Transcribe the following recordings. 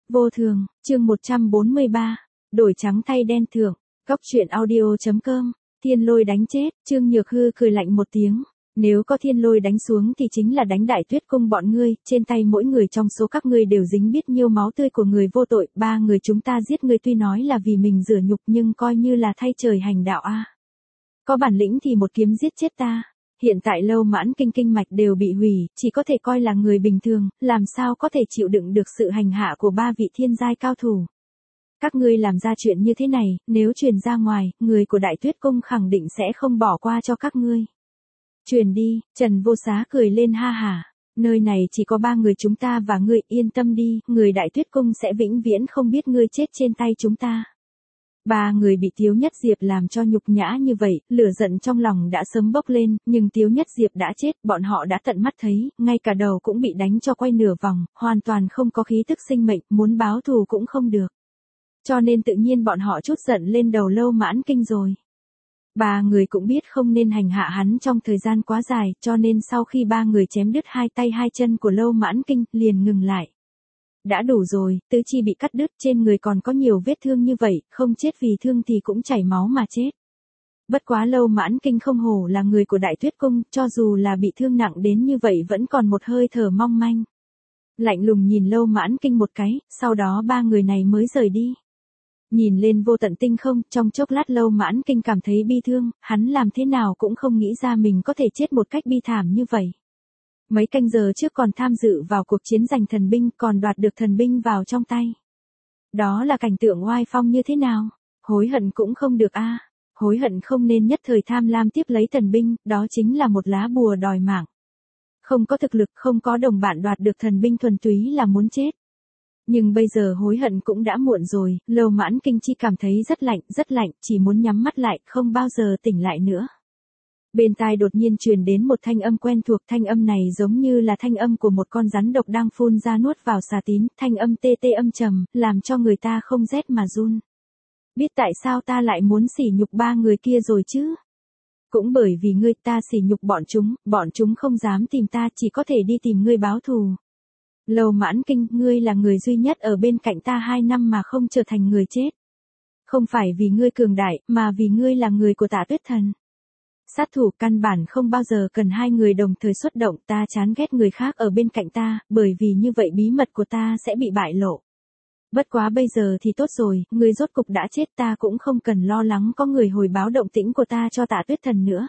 Vô thường, chương 143, đổi trắng thay đen thưởng, Cóc truyện audio.com, thiên lôi đánh chết, Trương Nhược Hư cười lạnh một tiếng, nếu có thiên lôi đánh xuống thì chính là đánh Đại Tuyết cung bọn ngươi, trên tay mỗi người trong số các ngươi đều dính biết nhiêu máu tươi của người vô tội, ba người chúng ta giết ngươi tuy nói là vì mình rửa nhục nhưng coi như là thay trời hành đạo a. Có bản lĩnh thì một kiếm giết chết ta. Hiện tại Lâu Mãn Kinh kinh mạch đều bị hủy, chỉ có thể coi là người bình thường, làm sao có thể chịu đựng được sự hành hạ của ba vị thiên giai cao thủ. Các ngươi làm ra chuyện như thế này, nếu truyền ra ngoài, người của Đại Tuyết cung khẳng định sẽ không bỏ qua cho các ngươi. Truyền đi, Trần Vô Xá cười lên ha hả, nơi này chỉ có ba người chúng ta và ngươi, yên tâm đi, người Đại Tuyết cung sẽ vĩnh viễn không biết ngươi chết trên tay chúng ta. Ba người bị Tiếu Nhất Diệp làm cho nhục nhã như vậy, lửa giận trong lòng đã sớm bốc lên, nhưng Tiếu Nhất Diệp đã chết, bọn họ đã tận mắt thấy, ngay cả đầu cũng bị đánh cho quay nửa vòng, hoàn toàn không có khí tức sinh mệnh, muốn báo thù cũng không được. Cho nên tự nhiên bọn họ trút giận lên đầu Lâu Mãn Kinh rồi. Ba người cũng biết không nên hành hạ hắn trong thời gian quá dài, cho nên sau khi ba người chém đứt hai tay hai chân của Lâu Mãn Kinh, liền ngừng lại. Đã đủ rồi, tứ chi bị cắt đứt, trên người còn có nhiều vết thương như vậy, không chết vì thương thì cũng chảy máu mà chết. Bất quá Lâu Mãn Kinh không hổ là người của Đại Tuyết cung, cho dù là bị thương nặng đến như vậy vẫn còn một hơi thở mong manh. Lạnh lùng nhìn Lâu Mãn Kinh một cái, sau đó ba người này mới rời đi. Nhìn lên vô tận tinh không, trong chốc lát Lâu Mãn Kinh cảm thấy bi thương, hắn làm thế nào cũng không nghĩ ra mình có thể chết một cách bi thảm như vậy. Mấy canh giờ trước còn tham dự vào cuộc chiến giành thần binh, còn đoạt được thần binh vào trong tay. Đó là cảnh tượng oai phong như thế nào? Hối hận cũng không được a. Hối hận không nên nhất thời tham lam tiếp lấy thần binh, đó chính là một lá bùa đòi mạng. Không có thực lực, không có đồng bạn đoạt được thần binh thuần túy là muốn chết. Nhưng bây giờ hối hận cũng đã muộn rồi, Lâu Mãn Kinh chỉ cảm thấy rất lạnh, chỉ muốn nhắm mắt lại, không bao giờ tỉnh lại nữa. Bên tai đột nhiên truyền đến một thanh âm quen thuộc, thanh âm này giống như là thanh âm của một con rắn độc đang phun ra nuốt vào xà tín, thanh âm tê tê âm trầm, làm cho người ta không rét mà run. Biết tại sao ta lại muốn sỉ nhục ba người kia rồi chứ? Cũng bởi vì ngươi, ta sỉ nhục bọn chúng không dám tìm ta, chỉ có thể đi tìm ngươi báo thù. Lâu Mãn Kinh, ngươi là người duy nhất ở bên cạnh ta 2 năm mà không trở thành người chết. Không phải vì ngươi cường đại, mà vì ngươi là người của Tạ Tuyết Thần. Sát thủ căn bản không bao giờ cần hai người đồng thời xuất động, ta chán ghét người khác ở bên cạnh ta, bởi vì như vậy bí mật của ta sẽ bị bại lộ. Bất quá bây giờ thì tốt rồi, ngươi rốt cục đã chết, ta cũng không cần lo lắng có người hồi báo động tĩnh của ta cho Tạ Tuyết Thần nữa.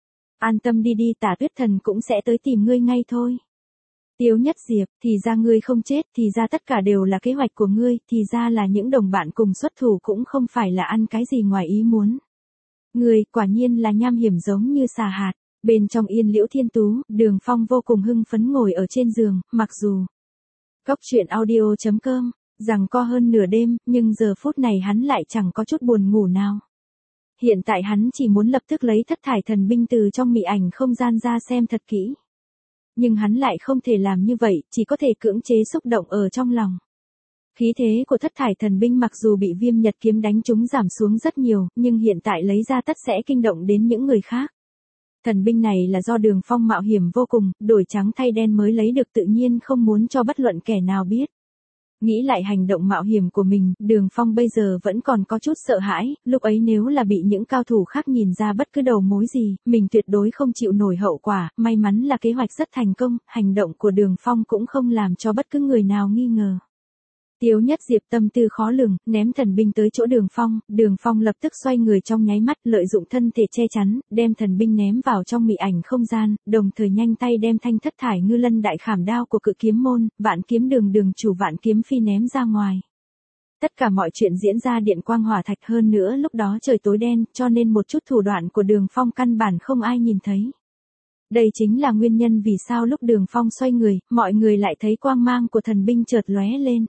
An tâm đi đi, Tạ Tuyết Thần cũng sẽ tới tìm ngươi ngay thôi. Tiếu Nhất Diệp, thì ra ngươi không chết, thì ra tất cả đều là kế hoạch của ngươi, thì ra là những đồng bạn cùng xuất thủ cũng không phải là ăn cái gì ngoài ý muốn. Ngươi, quả nhiên là nham hiểm giống như xà hạt. Bên trong Yên Liễu Thiên Tú, Đường Phong vô cùng hưng phấn ngồi ở trên giường, mặc dù Cóc truyện audio.com, rằng co hơn nửa đêm, nhưng giờ phút này hắn lại chẳng có chút buồn ngủ nào. Hiện tại hắn chỉ muốn lập tức lấy thất thải thần binh từ trong mị ảnh không gian ra xem thật kỹ. Nhưng hắn lại không thể làm như vậy, chỉ có thể cưỡng chế xúc động ở trong lòng. Khí thế của thất thải thần binh mặc dù bị Viêm Nhật kiếm đánh trúng giảm xuống rất nhiều, nhưng hiện tại lấy ra tất sẽ kinh động đến những người khác. Thần binh này là do Đường Phong mạo hiểm vô cùng, đổi trắng thay đen mới lấy được, tự nhiên không muốn cho bất luận kẻ nào biết. Nghĩ lại hành động mạo hiểm của mình, Đường Phong bây giờ vẫn còn có chút sợ hãi, lúc ấy nếu là bị những cao thủ khác nhìn ra bất cứ đầu mối gì, mình tuyệt đối không chịu nổi hậu quả, may mắn là kế hoạch rất thành công, hành động của Đường Phong cũng không làm cho bất cứ người nào nghi ngờ. Tiếu Nhất Diệp tâm tư khó lường, ném thần binh tới chỗ Đường Phong lập tức xoay người trong nháy mắt, lợi dụng thân thể che chắn, đem thần binh ném vào trong mị ảnh không gian, đồng thời nhanh tay đem thanh thất thải ngư lân đại khảm đao của Cự Kiếm môn, Vạn Kiếm đường chủ Vạn Kiếm phi ném ra ngoài. Tất cả mọi chuyện diễn ra điện quang hỏa thạch, hơn nữa lúc đó trời tối đen, cho nên một chút thủ đoạn của Đường Phong căn bản không ai nhìn thấy. Đây chính là nguyên nhân vì sao lúc Đường Phong xoay người, mọi người lại thấy quang mang của thần binh chợt lóe lên.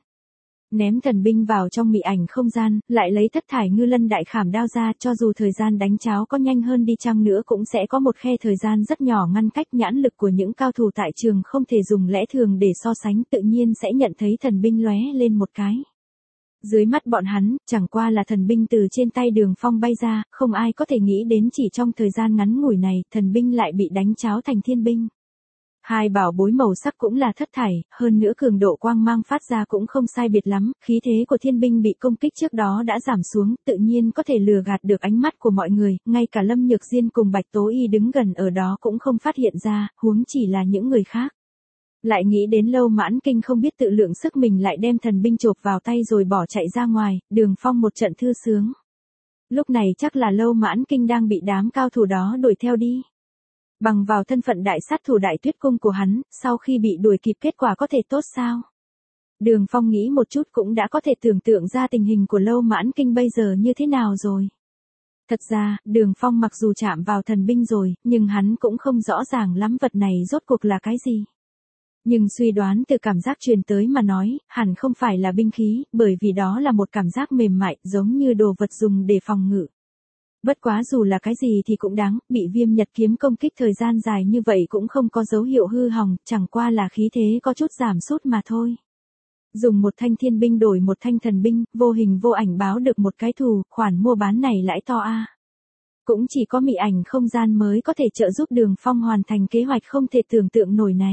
Ném thần binh vào trong mị ảnh không gian, lại lấy thất thải ngư lân đại khảm đao ra, cho dù thời gian đánh cháo có nhanh hơn đi chăng nữa cũng sẽ có một khe thời gian rất nhỏ ngăn cách, nhãn lực của những cao thủ tại trường không thể dùng lẽ thường để so sánh, tự nhiên sẽ nhận thấy thần binh lóe lên một cái. Dưới mắt bọn hắn, chẳng qua là thần binh từ trên tay Đường Phong bay ra, không ai có thể nghĩ đến chỉ trong thời gian ngắn ngủi này, thần binh lại bị đánh cháo thành thiên binh. Hai bảo bối màu sắc cũng là thất thải, hơn nữa cường độ quang mang phát ra cũng không sai biệt lắm, khí thế của thiên binh bị công kích trước đó đã giảm xuống, tự nhiên có thể lừa gạt được ánh mắt của mọi người, ngay cả Lâm Nhược Diên cùng Bạch Tố Y đứng gần ở đó cũng không phát hiện ra, huống chỉ là những người khác. Lại nghĩ đến Lâu Mãn Kinh không biết tự lượng sức mình lại đem thần binh chộp vào tay rồi bỏ chạy ra ngoài, Đường Phong một trận thư sướng. Lúc này chắc là Lâu Mãn Kinh đang bị đám cao thủ đó đuổi theo đi. Bằng vào thân phận đại sát thủ Đại Tuyết Cung của hắn, sau khi bị đuổi kịp kết quả có thể tốt sao? Đường Phong nghĩ một chút cũng đã có thể tưởng tượng ra tình hình của Lâu Mãn Kinh bây giờ như thế nào rồi. Thật ra, Đường Phong mặc dù chạm vào thần binh rồi, nhưng hắn cũng không rõ ràng lắm vật này rốt cuộc là cái gì. Nhưng suy đoán từ cảm giác truyền tới mà nói, hẳn không phải là binh khí, bởi vì đó là một cảm giác mềm mại, giống như đồ vật dùng để phòng ngự. Bất quá dù là cái gì thì cũng đáng, bị Viêm Nhật kiếm công kích thời gian dài như vậy cũng không có dấu hiệu hư hỏng, chẳng qua là khí thế có chút giảm sút mà thôi. Dùng một thanh thiên binh đổi một thanh thần binh, vô hình vô ảnh báo được một cái thù, khoản mua bán này lãi to a. Cũng chỉ có mị ảnh không gian mới có thể trợ giúp Đường Phong hoàn thành kế hoạch không thể tưởng tượng nổi này.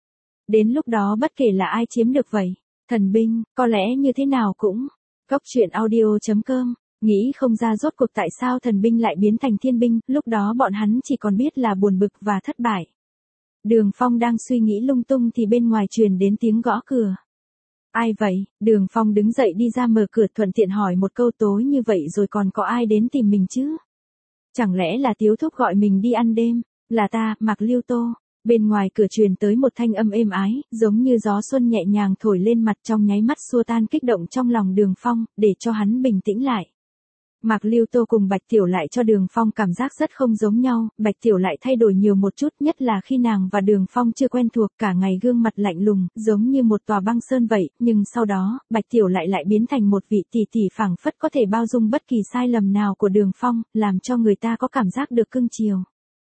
Đến lúc đó bất kể là ai chiếm được vậy, thần binh, có lẽ như thế nào cũng. Cốc truyện audio.com, nghĩ không ra rốt cuộc tại sao thần binh lại biến thành thiên binh, lúc đó bọn hắn chỉ còn biết là buồn bực và thất bại. Đường Phong đang suy nghĩ lung tung thì bên ngoài truyền đến tiếng gõ cửa. Ai vậy? Đường Phong đứng dậy đi ra mở cửa thuận tiện hỏi một câu tối như vậy rồi còn có ai đến tìm mình chứ? Chẳng lẽ là Tiếu Thúc gọi mình đi ăn đêm? Là ta, Mạc Lưu Tô. Bên ngoài cửa truyền tới một thanh âm êm ái, giống như gió xuân nhẹ nhàng thổi lên mặt trong nháy mắt xua tan kích động trong lòng Đường Phong, để cho hắn bình tĩnh lại. Mạc Lưu Tô cùng Bạch Tiểu lại cho Đường Phong cảm giác rất không giống nhau, Bạch Tiểu lại thay đổi nhiều một chút, nhất là khi nàng và Đường Phong chưa quen thuộc, cả ngày gương mặt lạnh lùng, giống như một tòa băng sơn vậy, nhưng sau đó, Bạch Tiểu lại biến thành một vị tỷ tỷ phảng phất có thể bao dung bất kỳ sai lầm nào của Đường Phong, làm cho người ta có cảm giác được cưng chiều.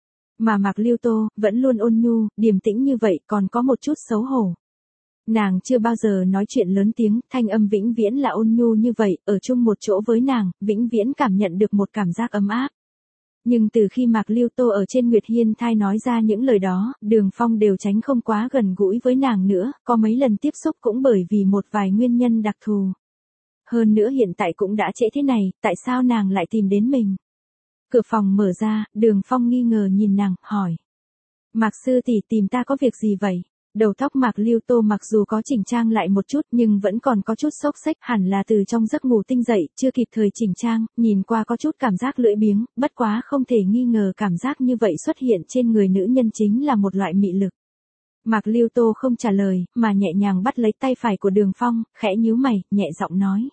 Mà Mạc Lưu Tô, vẫn luôn ôn nhu, điềm tĩnh như vậy còn có một chút xấu hổ. Nàng chưa bao giờ nói chuyện lớn tiếng, thanh âm vĩnh viễn là ôn nhu như vậy, ở chung một chỗ với nàng, vĩnh viễn cảm nhận được một cảm giác ấm áp. Nhưng từ khi Mạc Lưu Tô ở trên Nguyệt Hiên Thai nói ra những lời đó, Đường Phong đều tránh không quá gần gũi với nàng nữa, có mấy lần tiếp xúc cũng bởi vì một vài nguyên nhân đặc thù. Hơn nữa hiện tại cũng đã trễ thế này, tại sao nàng lại tìm đến mình? Cửa phòng mở ra, Đường Phong nghi ngờ nhìn nàng, hỏi. Mạc sư tỷ tìm ta có việc gì vậy? Đầu tóc Mạc Lưu Tô mặc dù có chỉnh trang lại một chút nhưng vẫn còn có chút xốc xếch, hẳn là từ trong giấc ngủ tinh dậy, chưa kịp thời chỉnh trang, nhìn qua có chút cảm giác lưỡi biếng, bất quá không thể nghi ngờ cảm giác như vậy xuất hiện trên người nữ nhân chính là một loại mị lực. Mạc Lưu Tô không trả lời, mà nhẹ nhàng bắt lấy tay phải của Đường Phong, khẽ nhíu mày, nhẹ giọng nói.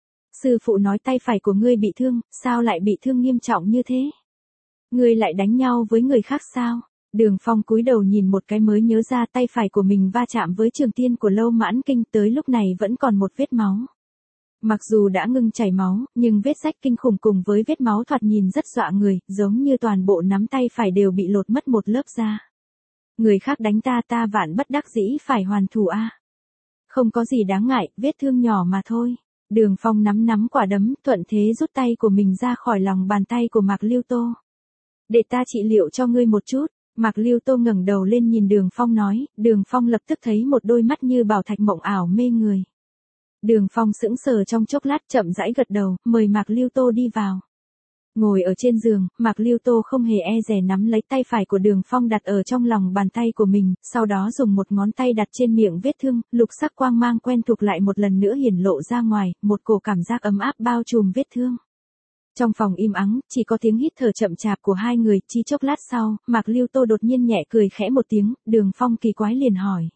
Sư phụ nói tay phải của ngươi bị thương, sao lại bị thương nghiêm trọng như thế? Ngươi lại đánh nhau với người khác sao? Đường Phong cúi đầu nhìn một cái mới nhớ ra tay phải của mình va chạm với trường tiên của Lâu Mãn Kinh, tới lúc này vẫn còn một vết máu. Mặc dù đã ngưng chảy máu, nhưng vết rách kinh khủng cùng với vết máu thoạt nhìn rất dọa người, giống như toàn bộ nắm tay phải đều bị lột mất một lớp da. Người khác đánh ta, ta vạn bất đắc dĩ phải hoàn thủ a. Không có gì đáng ngại, vết thương nhỏ mà thôi. Đường Phong nắm quả đấm, thuận thế rút tay của mình ra khỏi lòng bàn tay của Mạc Lưu Tô. Để ta trị liệu cho ngươi một chút. Mạc Lưu Tô ngẩng đầu lên nhìn Đường Phong nói, Đường Phong lập tức thấy một đôi mắt như bảo thạch mộng ảo mê người. Đường Phong sững sờ trong chốc lát chậm rãi gật đầu, mời Mạc Lưu Tô đi vào. Ngồi ở trên giường, Mạc Lưu Tô không hề e dè nắm lấy tay phải của Đường Phong đặt ở trong lòng bàn tay của mình, sau đó dùng một ngón tay đặt trên miệng vết thương, lục sắc quang mang quen thuộc lại một lần nữa hiển lộ ra ngoài, một cổ cảm giác ấm áp bao trùm vết thương. Trong phòng im ắng, chỉ có tiếng hít thở chậm chạp của hai người, chỉ chốc lát sau, Mạc Lưu Tô đột nhiên nhẹ cười khẽ một tiếng, Đường Phong kỳ quái liền hỏi.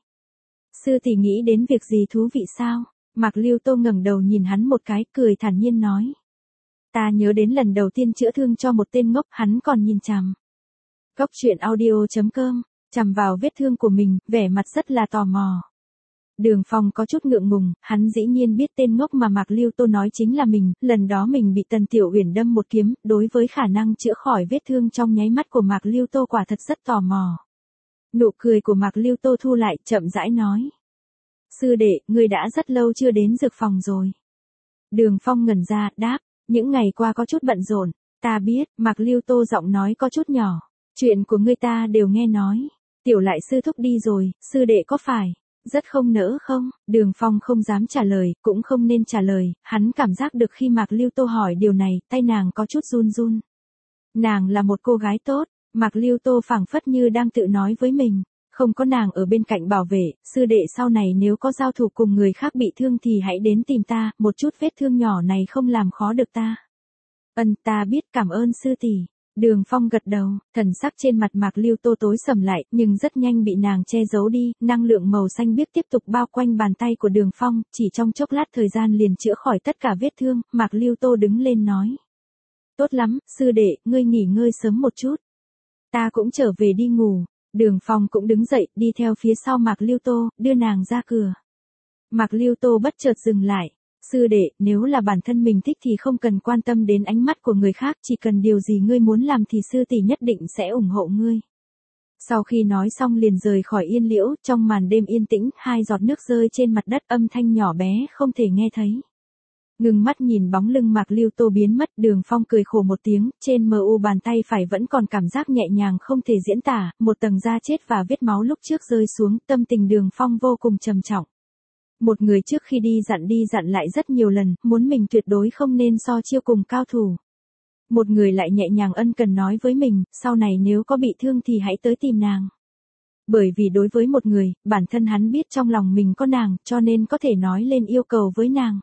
Sư tỷ nghĩ đến việc gì thú vị sao? Mạc Lưu Tô ngẩng đầu nhìn hắn một cái, cười thản nhiên nói. Ta nhớ đến lần đầu tiên chữa thương cho một tên ngốc, hắn còn nhìn chằm. Cốc truyện audio.com, chằm vào vết thương của mình, vẻ mặt rất là tò mò. Đường Phong có chút ngượng ngùng, hắn dĩ nhiên biết tên ngốc mà Mạc Lưu Tô nói chính là mình, lần đó mình bị Tần Tiểu Uyển đâm một kiếm, đối với khả năng chữa khỏi vết thương trong nháy mắt của Mạc Lưu Tô quả thật rất tò mò. Nụ cười của Mạc Lưu Tô thu lại, chậm rãi nói. Sư đệ, ngươi đã rất lâu chưa đến dược phòng rồi. Đường Phong ngẩn ra, đáp, những ngày qua có chút bận rộn, ta biết, Mạc Lưu Tô giọng nói có chút nhỏ, chuyện của ngươi ta đều nghe nói. Tiểu lại sư thúc đi rồi, sư đệ có phải rất không nỡ không? Đường Phong không dám trả lời, cũng không nên trả lời, hắn cảm giác được khi Mạc Lưu Tô hỏi điều này, tay nàng có chút run run. Nàng là một cô gái tốt, Mạc Lưu Tô phảng phất như đang tự nói với mình, không có nàng ở bên cạnh bảo vệ, sư đệ sau này nếu có giao thủ cùng người khác bị thương thì hãy đến tìm ta, một chút vết thương nhỏ này không làm khó được ta. Ta biết, cảm ơn sư tỷ. Đường Phong gật đầu, thần sắc trên mặt Mạc Lưu Tô tối sầm lại, nhưng rất nhanh bị nàng che giấu đi, năng lượng màu xanh biếc tiếp tục bao quanh bàn tay của Đường Phong, chỉ trong chốc lát thời gian liền chữa khỏi tất cả vết thương, Mạc Lưu Tô đứng lên nói. Tốt lắm, sư đệ, ngươi nghỉ ngơi sớm một chút. Ta cũng trở về đi ngủ. Đường Phong cũng đứng dậy, đi theo phía sau Mạc Lưu Tô, đưa nàng ra cửa. Mạc Lưu Tô bất chợt dừng lại. Sư đệ, nếu là bản thân mình thích thì không cần quan tâm đến ánh mắt của người khác, chỉ cần điều gì ngươi muốn làm thì sư tỷ nhất định sẽ ủng hộ ngươi. Sau khi nói xong liền rời khỏi Yên Liễu, trong màn đêm yên tĩnh, 2 giọt nước rơi trên mặt đất, âm thanh nhỏ bé không thể nghe thấy. Ngừng mắt nhìn bóng lưng Mạc Lưu Tô biến mất, Đường Phong cười khổ một tiếng, trên mu bàn tay phải vẫn còn cảm giác nhẹ nhàng không thể diễn tả, một tầng da chết và vết máu lúc trước rơi xuống, tâm tình Đường Phong vô cùng trầm trọng. Một người trước khi đi dặn lại rất nhiều lần, muốn mình tuyệt đối không nên so chiêu cùng cao thủ. Một người lại nhẹ nhàng ân cần nói với mình, sau này nếu có bị thương thì hãy tới tìm nàng. Bởi vì đối với một người, bản thân hắn biết trong lòng mình có nàng, cho nên có thể nói lên yêu cầu với nàng.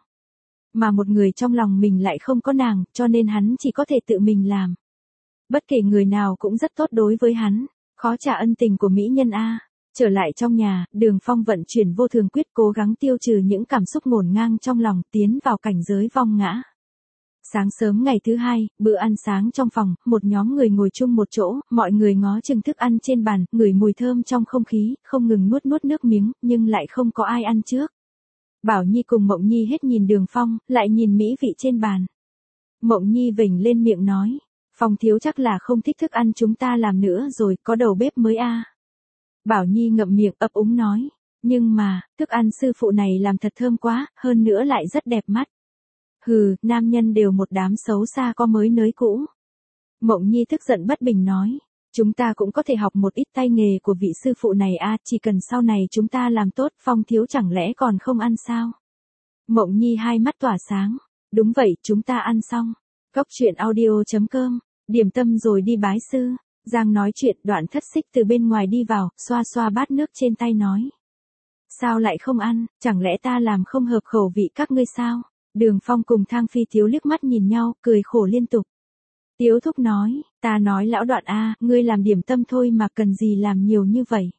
Mà một người trong lòng mình lại không có nàng, cho nên hắn chỉ có thể tự mình làm. Bất kể người nào cũng rất tốt đối với hắn, khó trả ân tình của mỹ nhân a. Trở lại trong nhà, Đường Phong vận chuyển vô thường quyết cố gắng tiêu trừ những cảm xúc ngổn ngang trong lòng, tiến vào cảnh giới vong ngã. Sáng sớm ngày thứ 2, bữa ăn sáng trong phòng, một nhóm người ngồi chung một chỗ, mọi người ngó chừng thức ăn trên bàn, ngửi mùi thơm trong không khí, không ngừng nuốt nước miếng, nhưng lại không có ai ăn trước. Bảo Nhi cùng Mộng Nhi hết nhìn Đường Phong, lại nhìn mỹ vị trên bàn. Mộng Nhi vểnh lên miệng nói, Phong thiếu chắc là không thích thức ăn chúng ta làm nữa rồi, có đầu bếp mới a. Bảo Nhi ngậm miệng ấp úng nói, nhưng mà, thức ăn sư phụ này làm thật thơm quá, hơn nữa lại rất đẹp mắt. Hừ, nam nhân đều một đám xấu xa có mới nới cũ. Mộng Nhi tức giận bất bình nói, chúng ta cũng có thể học một ít tay nghề của vị sư phụ này a, chỉ cần sau này chúng ta làm tốt, Phong thiếu chẳng lẽ còn không ăn sao? Mộng Nhi hai mắt tỏa sáng, đúng vậy, chúng ta ăn xong. Cốc truyện audio.com, điểm tâm rồi đi bái sư. Giang nói chuyện, Đoạn Thất Xích từ bên ngoài đi vào, xoa xoa bát nước trên tay nói. Sao lại không ăn, chẳng lẽ ta làm không hợp khẩu vị các ngươi sao? Đường Phong cùng Thang Phi Tiếu liếc mắt nhìn nhau, cười khổ liên tục. Tiếu thúc nói, ta nói lão Đoạn a, ngươi làm điểm tâm thôi mà cần gì làm nhiều như vậy.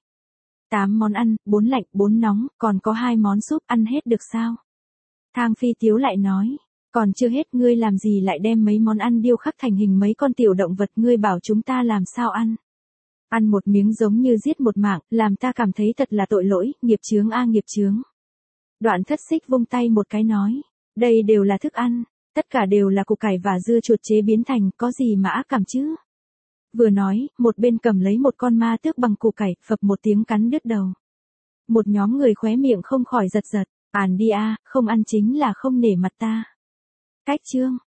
8 món ăn, 4 lạnh, 4 nóng, còn có 2 món súp, ăn hết được sao? Thang Phi Tiếu lại nói, còn chưa hết, ngươi làm gì lại đem mấy món ăn điêu khắc thành hình mấy con tiểu động vật, ngươi bảo chúng ta làm sao ăn? Ăn một miếng giống như giết một mạng, làm ta cảm thấy thật là tội lỗi, nghiệp chướng a nghiệp chướng. Đoạn Thất Xích vung tay một cái nói, đây đều là thức ăn, tất cả đều là củ cải và dưa chuột chế biến thành, có gì mà ác cảm chứ? Vừa nói, một bên cầm lấy một con ma tước bằng củ cải, phập một tiếng cắn đứt đầu. Một nhóm người khóe miệng không khỏi giật giật, đi a, không ăn chính là không nể mặt ta. Cách chương